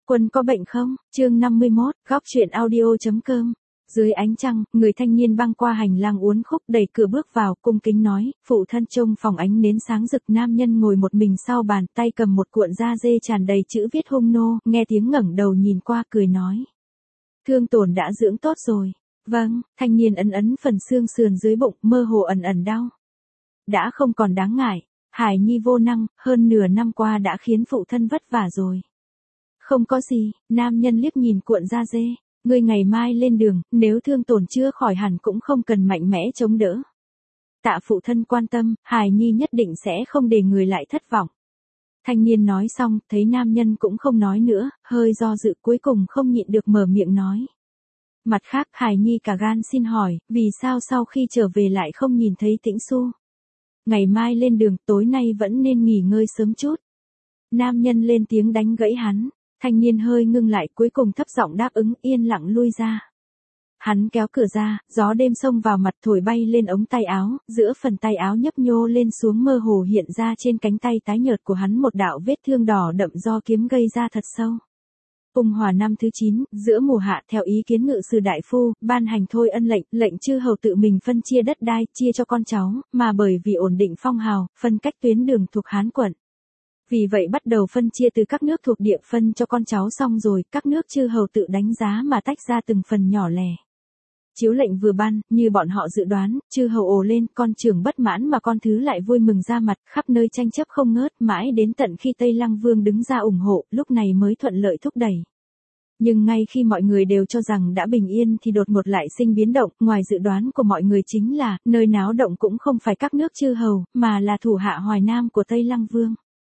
Quân có bệnh không? Chương 51, góc truyện audio.com. Dưới ánh trăng, người thanh niên băng qua hành lang uốn khúc đẩy cửa bước vào, cung kính nói, phụ thân trông phòng ánh nến sáng rực. Nam nhân ngồi một mình sau bàn, tay cầm một cuộn da dê tràn đầy chữ viết hung nô, nghe tiếng ngẩng đầu nhìn qua cười nói. Thương tổn đã dưỡng tốt rồi. Vâng, thanh niên ấn ấn phần xương sườn dưới bụng, mơ hồ ẩn ẩn đau. Đã không còn đáng ngại, Hải Nhi vô năng, hơn nửa năm qua đã khiến phụ thân vất vả rồi. Không có gì, nam nhân liếc nhìn cuộn da dê, ngươi ngày mai lên đường, nếu thương tổn chưa khỏi hẳn cũng không cần mạnh mẽ chống đỡ. Tạ phụ thân quan tâm, Hải Nhi nhất định sẽ không để người lại thất vọng. Thanh niên nói xong, thấy nam nhân cũng không nói nữa, hơi do dự cuối cùng không nhịn được mở miệng nói. Mặt khác, Hải Nhi cả gan xin hỏi, vì sao sau khi trở về lại không nhìn thấy Tĩnh Xu? Ngày mai lên đường, tối nay vẫn nên nghỉ ngơi sớm chút. Nam nhân lên tiếng đánh gãy hắn. Thanh niên hơi ngưng lại, cuối cùng thấp giọng đáp ứng, yên lặng lui ra. Hắn kéo cửa ra, gió đêm xông vào mặt thổi bay lên ống tay áo, giữa phần tay áo nhấp nhô lên xuống mơ hồ hiện ra trên cánh tay tái nhợt của hắn một đạo vết thương đỏ đậm do kiếm gây ra thật sâu. Ung Hòa năm thứ 9, giữa mùa hạ theo ý kiến ngự sử đại phu, ban hành thôi ân lệnh, lệnh chư hầu tự mình phân chia đất đai, chia cho con cháu, mà bởi vì ổn định phong hào, phân cách tuyến đường thuộc Hán quận. Vì vậy bắt đầu phân chia từ các nước thuộc địa phân cho con cháu xong rồi, các nước chư hầu tự đánh giá mà tách ra từng phần nhỏ lẻ. Chiếu lệnh vừa ban, như bọn họ dự đoán, chư hầu ồ lên, con trưởng bất mãn mà con thứ lại vui mừng ra mặt, khắp nơi tranh chấp không ngớt, mãi đến tận khi Tây Lăng Vương đứng ra ủng hộ, lúc này mới thuận lợi thúc đẩy. Nhưng ngay khi mọi người đều cho rằng đã bình yên thì đột ngột lại sinh biến động, ngoài dự đoán của mọi người chính là, nơi náo động cũng không phải các nước chư hầu, mà là thủ hạ Hoài Nam của Tây Lăng Vương.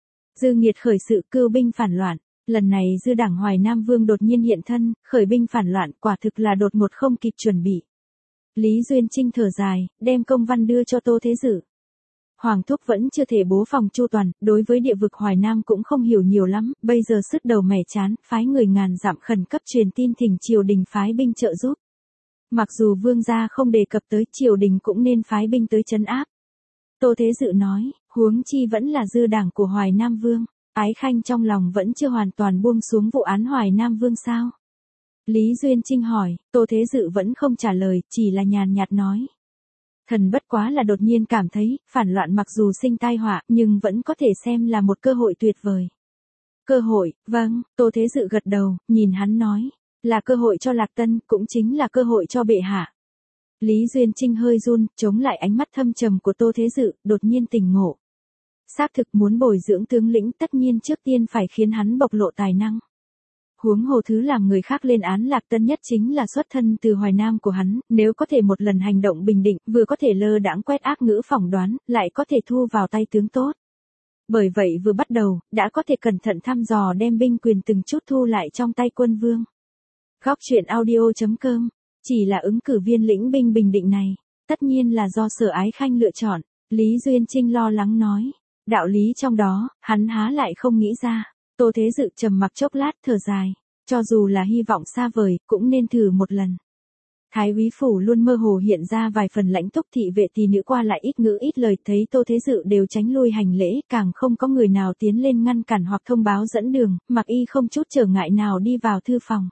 Dư Nghiệt khởi sự cưu binh phản loạn, lần này dư đảng Hoài Nam Vương đột nhiên hiện thân, khởi binh phản loạn, quả thực là đột ngột không kịp chuẩn bị. Lý Duyên Trinh thở dài, đem công văn đưa cho Tô Thế Dự. Hoàng thúc vẫn chưa thể bố phòng chu toàn, đối với địa vực Hoài Nam cũng không hiểu nhiều lắm, bây giờ sứt đầu mẻ chán, phái người ngàn dặm khẩn cấp truyền tin thỉnh triều đình phái binh trợ giúp. Mặc dù vương gia không đề cập tới, triều đình cũng nên phái binh tới trấn áp. Tô Thế Dự nói, huống chi vẫn là dư đảng của Hoài Nam Vương, Ái Khanh trong lòng vẫn chưa hoàn toàn buông xuống vụ án Hoài Nam Vương sao? Lý Duyên Trinh hỏi, Tô Thế Dự vẫn không trả lời, chỉ là nhàn nhạt nói. Thần bất quá là đột nhiên cảm thấy, phản loạn mặc dù sinh tai họa, nhưng vẫn có thể xem là một cơ hội tuyệt vời. Cơ hội, vâng, Tô Thế Dự gật đầu, nhìn hắn nói, là cơ hội cho Lạc Tân, cũng chính là cơ hội cho bệ hạ. Lý Duyên Trinh hơi run, chống lại ánh mắt thâm trầm của Tô Thế Dự, đột nhiên tỉnh ngộ. Xác thực muốn bồi dưỡng tướng lĩnh tất nhiên trước tiên phải khiến hắn bộc lộ tài năng. Huống hồ thứ làm người khác lên án Lạc Tân nhất chính là xuất thân từ Hoài Nam của hắn, nếu có thể một lần hành động bình định, vừa có thể lơ đãng quét ác ngữ phỏng đoán, lại có thể thu vào tay tướng tốt. Bởi vậy vừa bắt đầu, đã có thể cẩn thận thăm dò đem binh quyền từng chút thu lại trong tay quân vương. Góc truyện audio.com. Chỉ là ứng cử viên lĩnh binh bình định này, tất nhiên là do Sở Ái Khanh lựa chọn, Lý Duyên Trinh lo lắng nói. Đạo lý trong đó, hắn há lại không nghĩ ra. Tô Thế Dự trầm mặc chốc lát thở dài, cho dù là hy vọng xa vời, cũng nên thử một lần. Thái úy phủ luôn mơ hồ hiện ra vài phần lãnh túc, thị vệ tỷ nữ qua lại ít ngữ ít lời, thấy Tô Thế Dự đều tránh lui hành lễ, càng không có người nào tiến lên ngăn cản hoặc thông báo dẫn đường, mặc y không chút trở ngại nào đi vào thư phòng.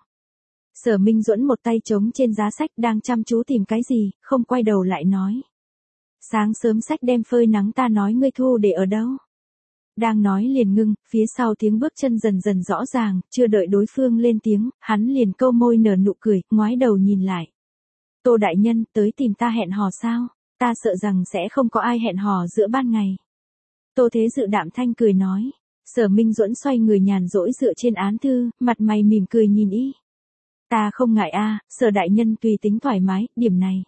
Sở Minh Duẫn một tay trống trên giá sách đang chăm chú tìm cái gì, không quay đầu lại nói. Sáng sớm sách đem phơi nắng ta nói ngươi thu để ở đâu? Đang nói liền ngưng, phía sau tiếng bước chân dần dần rõ ràng, chưa đợi đối phương lên tiếng, hắn liền câu môi nở nụ cười, ngoái đầu nhìn lại. Tô đại nhân, tới tìm ta hẹn hò sao? Ta sợ rằng sẽ không có ai hẹn hò giữa ban ngày. Tô Thế Dự đạm thanh cười nói. Sở Minh Duẫn xoay người nhàn rỗi dựa trên án thư, mặt mày mỉm cười nhìn y. Ta không ngại a, Sở đại nhân tùy tính thoải mái, điểm này.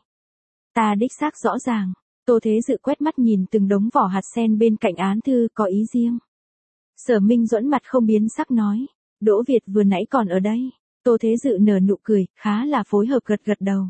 Ta đích xác rõ ràng. Tô Thế Dự quét mắt nhìn từng đống vỏ hạt sen bên cạnh án thư, có ý riêng. Sở Minh Duẫn mặt không biến sắc nói. Đỗ Việt vừa nãy còn ở đây. Tô Thế Dự nở nụ cười, khá là phối hợp gật gật đầu.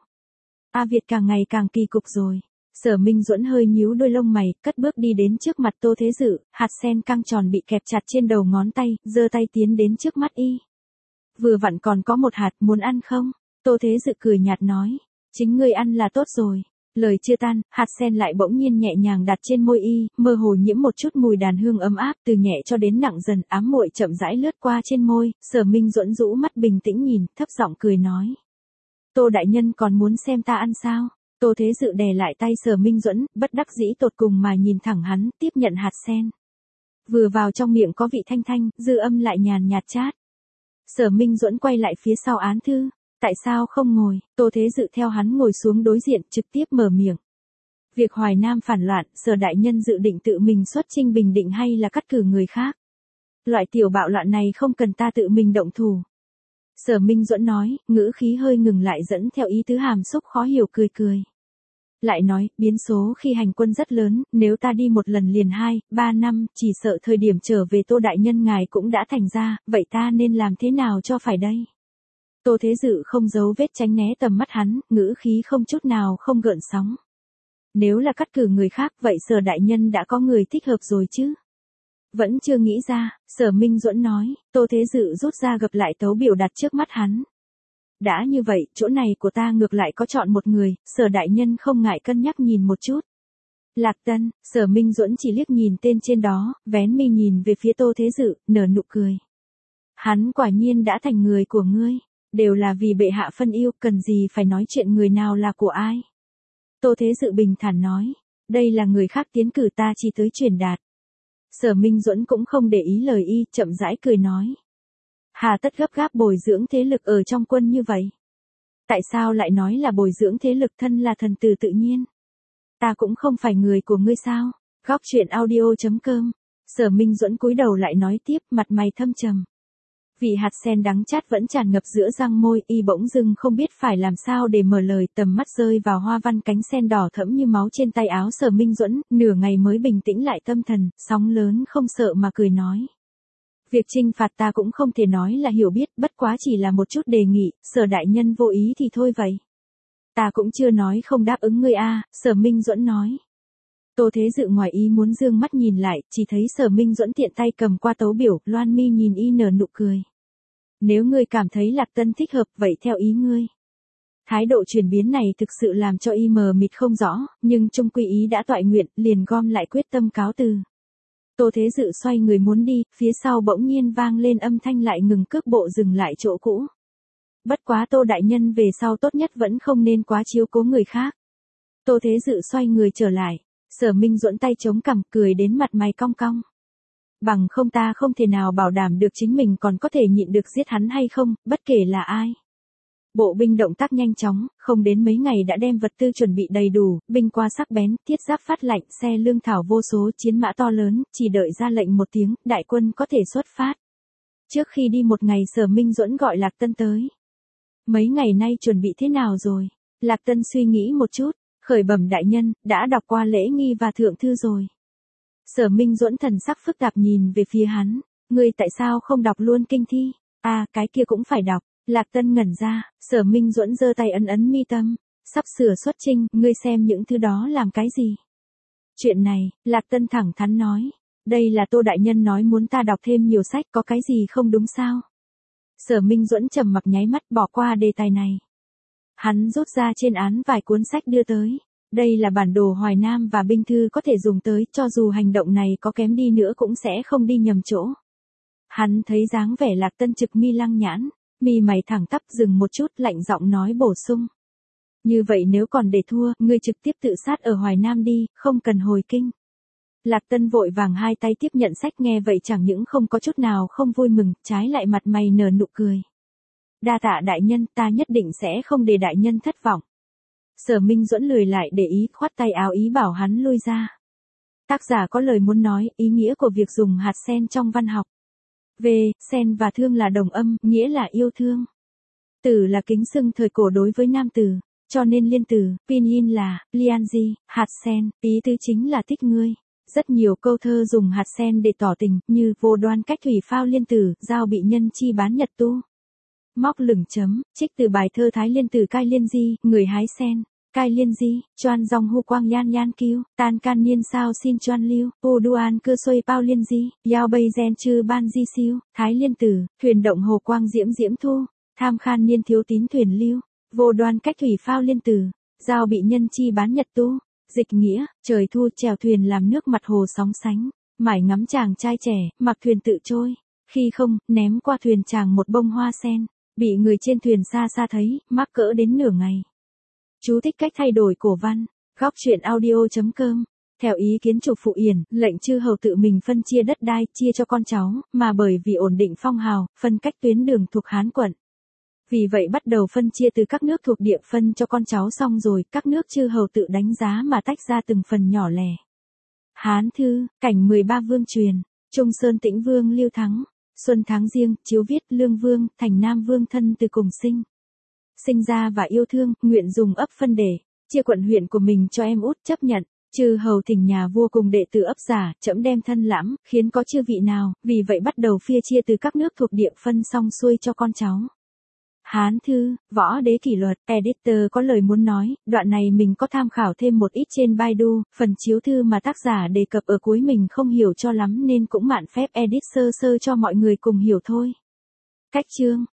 A Việt càng ngày càng kỳ cục rồi. Sở Minh Duẫn hơi nhíu đôi lông mày, cất bước đi đến trước mặt Tô Thế Dự, hạt sen căng tròn bị kẹp chặt trên đầu ngón tay, giơ tay tiến đến trước mắt y. Vừa vặn còn có một hạt, muốn ăn không? Tô Thế Dự cười nhạt nói. Chính ngươi ăn là tốt rồi. Lời chưa tan, hạt sen lại bỗng nhiên nhẹ nhàng đặt trên môi y, mơ hồ nhiễm một chút mùi đàn hương ấm áp, từ nhẹ cho đến nặng dần, ám muội chậm rãi lướt qua trên môi. Sở Minh Duẫn rũ mắt bình tĩnh nhìn, thấp giọng cười nói: Tô đại nhân còn muốn xem ta ăn sao? Tô Thế Dự đè lại tay Sở Minh Duẫn, bất đắc dĩ tột cùng mà nhìn thẳng hắn, tiếp nhận hạt sen. Vừa vào trong miệng có vị thanh thanh, dư âm lại nhàn nhạt chát. Sở Minh Duẫn quay lại phía sau án thư. Tại sao không ngồi? Tô Thế Dự theo hắn ngồi xuống đối diện, trực tiếp mở miệng. Việc Hoài Nam phản loạn, Sở đại nhân dự định tự mình xuất chinh bình định hay là cắt cử người khác? Loại tiểu bạo loạn này không cần ta tự mình động thủ. Sở Minh Duẫn nói, ngữ khí hơi ngừng lại dẫn theo ý tứ hàm xúc khó hiểu cười cười. Lại nói, biến số khi hành quân rất lớn, nếu ta đi một lần liền 2-3 năm, chỉ sợ thời điểm trở về Tô đại nhân ngài cũng đã thành ra, vậy ta nên làm thế nào cho phải đây? Tô Thế Dự không giấu vết tránh né tầm mắt hắn, ngữ khí không chút nào không gợn sóng. Nếu là cắt cử người khác, vậy Sở đại nhân đã có người thích hợp rồi chứ? Vẫn chưa nghĩ ra, Sở Minh Duẫn nói. Tô Thế Dự rút ra gập lại tấu biểu đặt trước mắt hắn. Đã như vậy, chỗ này của ta ngược lại có chọn một người, Sở đại nhân không ngại cân nhắc nhìn một chút. Lạc Tân. Sở Minh Duẫn chỉ liếc nhìn tên trên đó, vén mi nhìn về phía Tô Thế Dự, nở nụ cười. Hắn quả nhiên đã thành người của ngươi, đều là vì bệ hạ phân yêu, cần gì phải nói chuyện người nào là của ai. Tô Thế Dự bình thản nói, đây là người khác tiến cử, ta chỉ tới truyền đạt. Sở Minh Duẫn cũng không để ý lời y, chậm rãi cười nói. Hà tất gấp gáp bồi dưỡng thế lực ở trong quân như vậy? Tại sao lại nói là bồi dưỡng thế lực, thân là thần tử tự nhiên? Ta cũng không phải người của ngươi sao? Góc truyện audio.com. Sở Minh Duẫn cúi đầu lại nói tiếp, mặt mày thâm trầm. Vị hạt sen đắng chát vẫn tràn ngập giữa răng môi, y bỗng dưng không biết phải làm sao để mở lời, tầm mắt rơi vào hoa văn cánh sen đỏ thẫm như máu trên tay áo Sở Minh Duẫn, nửa ngày mới bình tĩnh lại tâm thần, sóng lớn không sợ mà cười nói. Việc trinh phạt ta cũng không thể nói là hiểu biết, bất quá chỉ là một chút đề nghị, Sở đại nhân vô ý thì thôi vậy. Ta cũng chưa nói không đáp ứng ngươi a, Sở Minh Duẫn nói. Tô Thế Dự ngoài ý muốn dương mắt nhìn lại, chỉ thấy Sở Minh Duẫn tiện tay cầm qua tấu biểu, loan mi nhìn y nở nụ cười. Nếu ngươi cảm thấy Lạc Tân thích hợp, vậy theo ý ngươi. Thái độ chuyển biến này thực sự làm cho y mờ mịt không rõ, nhưng trung quy ý đã toại nguyện, liền gom lại quyết tâm cáo từ. Tô Thế Dự xoay người muốn đi, phía sau bỗng nhiên vang lên âm thanh lại ngừng cước bộ dừng lại chỗ cũ. Bất quá Tô đại nhân về sau tốt nhất vẫn không nên quá chiếu cố người khác. Tô Thế Dự xoay người trở lại, Sở Minh Duẫn tay chống cằm cười đến mặt mày cong cong. Bằng không ta không thể nào bảo đảm được chính mình còn có thể nhịn được giết hắn hay không, bất kể là ai. Bộ binh động tác nhanh chóng, không đến mấy ngày đã đem vật tư chuẩn bị đầy đủ, binh qua sắc bén, thiết giáp phát lạnh, xe lương thảo vô số, chiến mã to lớn, chỉ đợi ra lệnh một tiếng, đại quân có thể xuất phát. Trước khi đi một ngày Sở Minh Duẫn gọi Lạc Tân tới. Mấy ngày nay chuẩn bị thế nào rồi? Lạc Tân suy nghĩ một chút, khởi bẩm đại nhân, đã đọc qua lễ nghi và thượng thư rồi. Sở Minh Duẫn thần sắc phức tạp nhìn về phía hắn, ngươi tại sao không đọc luôn kinh thi? À, cái kia cũng phải đọc. Lạc Tân ngẩn ra, Sở Minh Duẫn giơ tay ấn ấn mi tâm, sắp sửa xuất chinh, ngươi xem những thứ đó làm cái gì? Chuyện này, Lạc Tân thẳng thắn nói, đây là Tô đại nhân nói muốn ta đọc thêm nhiều sách, có cái gì không đúng sao? Sở Minh Duẫn trầm mặc nháy mắt bỏ qua đề tài này. Hắn rút ra trên án vài cuốn sách đưa tới. Đây là bản đồ Hoài Nam và binh thư có thể dùng tới, cho dù hành động này có kém đi nữa cũng sẽ không đi nhầm chỗ. Hắn thấy dáng vẻ Lạc Tân trực mi lăng nhãn, mi mày thẳng tắp, dừng một chút, lạnh giọng nói bổ sung. Như vậy nếu còn để thua, ngươi trực tiếp tự sát ở Hoài Nam đi, không cần hồi kinh. Lạc Tân vội vàng hai tay tiếp nhận sách, nghe vậy chẳng những không có chút nào không vui mừng, trái lại mặt mày nở nụ cười. Đa tạ đại nhân, ta nhất định sẽ không để đại nhân thất vọng. Sở Minh Duẫn lười lại để ý, khoát tay áo ý bảo hắn lui ra. Tác giả có lời muốn nói, ý nghĩa của việc dùng hạt sen trong văn học. Về, sen và thương là đồng âm, nghĩa là yêu thương. Tử là kính xưng thời cổ đối với nam tử, cho nên liên tử, pinyin là, lianji, hạt sen, ý tứ chính là thích ngươi. Rất nhiều câu thơ dùng hạt sen để tỏ tình, như vô đoan cách thủy phao liên tử, giao bị nhân chi bán nhật tu. Móc lửng chấm, trích từ bài thơ Thái Liên Tử Cai Liên Di, người hái sen. Cai Liên Di, choan dòng hu quang yan yan kiêu, tan can niên sao xin choan lưu, u duan cơ xuôi bao liên di, yao bây gen chư ban di siêu, Thái Liên Tử, thuyền động hồ quang diễm diễm thu, tham khan niên thiếu tín thuyền lưu, vô đoan cách thủy phao liên tử, Giao bị nhân chi bán nhật tu. Dịch nghĩa, trời thu chèo thuyền làm nước mặt hồ sóng sánh. Mải ngắm chàng trai trẻ, mặc thuyền tự trôi. Khi không, ném qua thuyền chàng một bông hoa sen. Bị người trên thuyền xa xa thấy, mắc cỡ đến nửa ngày. Chú thích cách thay đổi cổ văn. Góc truyện audio.com. Theo ý kiến chủ Phụ Yển, lệnh chư hầu tự mình phân chia đất đai, chia cho con cháu, mà bởi vì ổn định phong hào, phân cách tuyến đường thuộc Hán quận. Vì vậy bắt đầu phân chia từ các nước thuộc địa phân cho con cháu xong rồi, các nước chư hầu tự đánh giá mà tách ra từng phần nhỏ lẻ. Hán thư, cảnh 13 vương truyền, Trung Sơn Tĩnh Vương Lưu Thắng, Xuân tháng Giêng, chiếu viết Lương Vương, thành Nam Vương thân từ cùng sinh. Sinh ra và yêu thương, nguyện dùng ấp phân để chia quận huyện của mình cho em út chấp nhận. Chư hầu thỉnh nhà vua cùng đệ tử ấp giả, trẫm đem thân lãm, khiến có chư vị nào, vì vậy bắt đầu phia chia từ các nước thuộc địa phân xong xuôi cho con cháu. Hán thư, Võ Đế kỷ luật, editor có lời muốn nói, đoạn này mình có tham khảo thêm một ít trên Baidu, phần chiếu thư mà tác giả đề cập ở cuối mình không hiểu cho lắm nên cũng mạn phép edit sơ sơ cho mọi người cùng hiểu thôi. Cách chương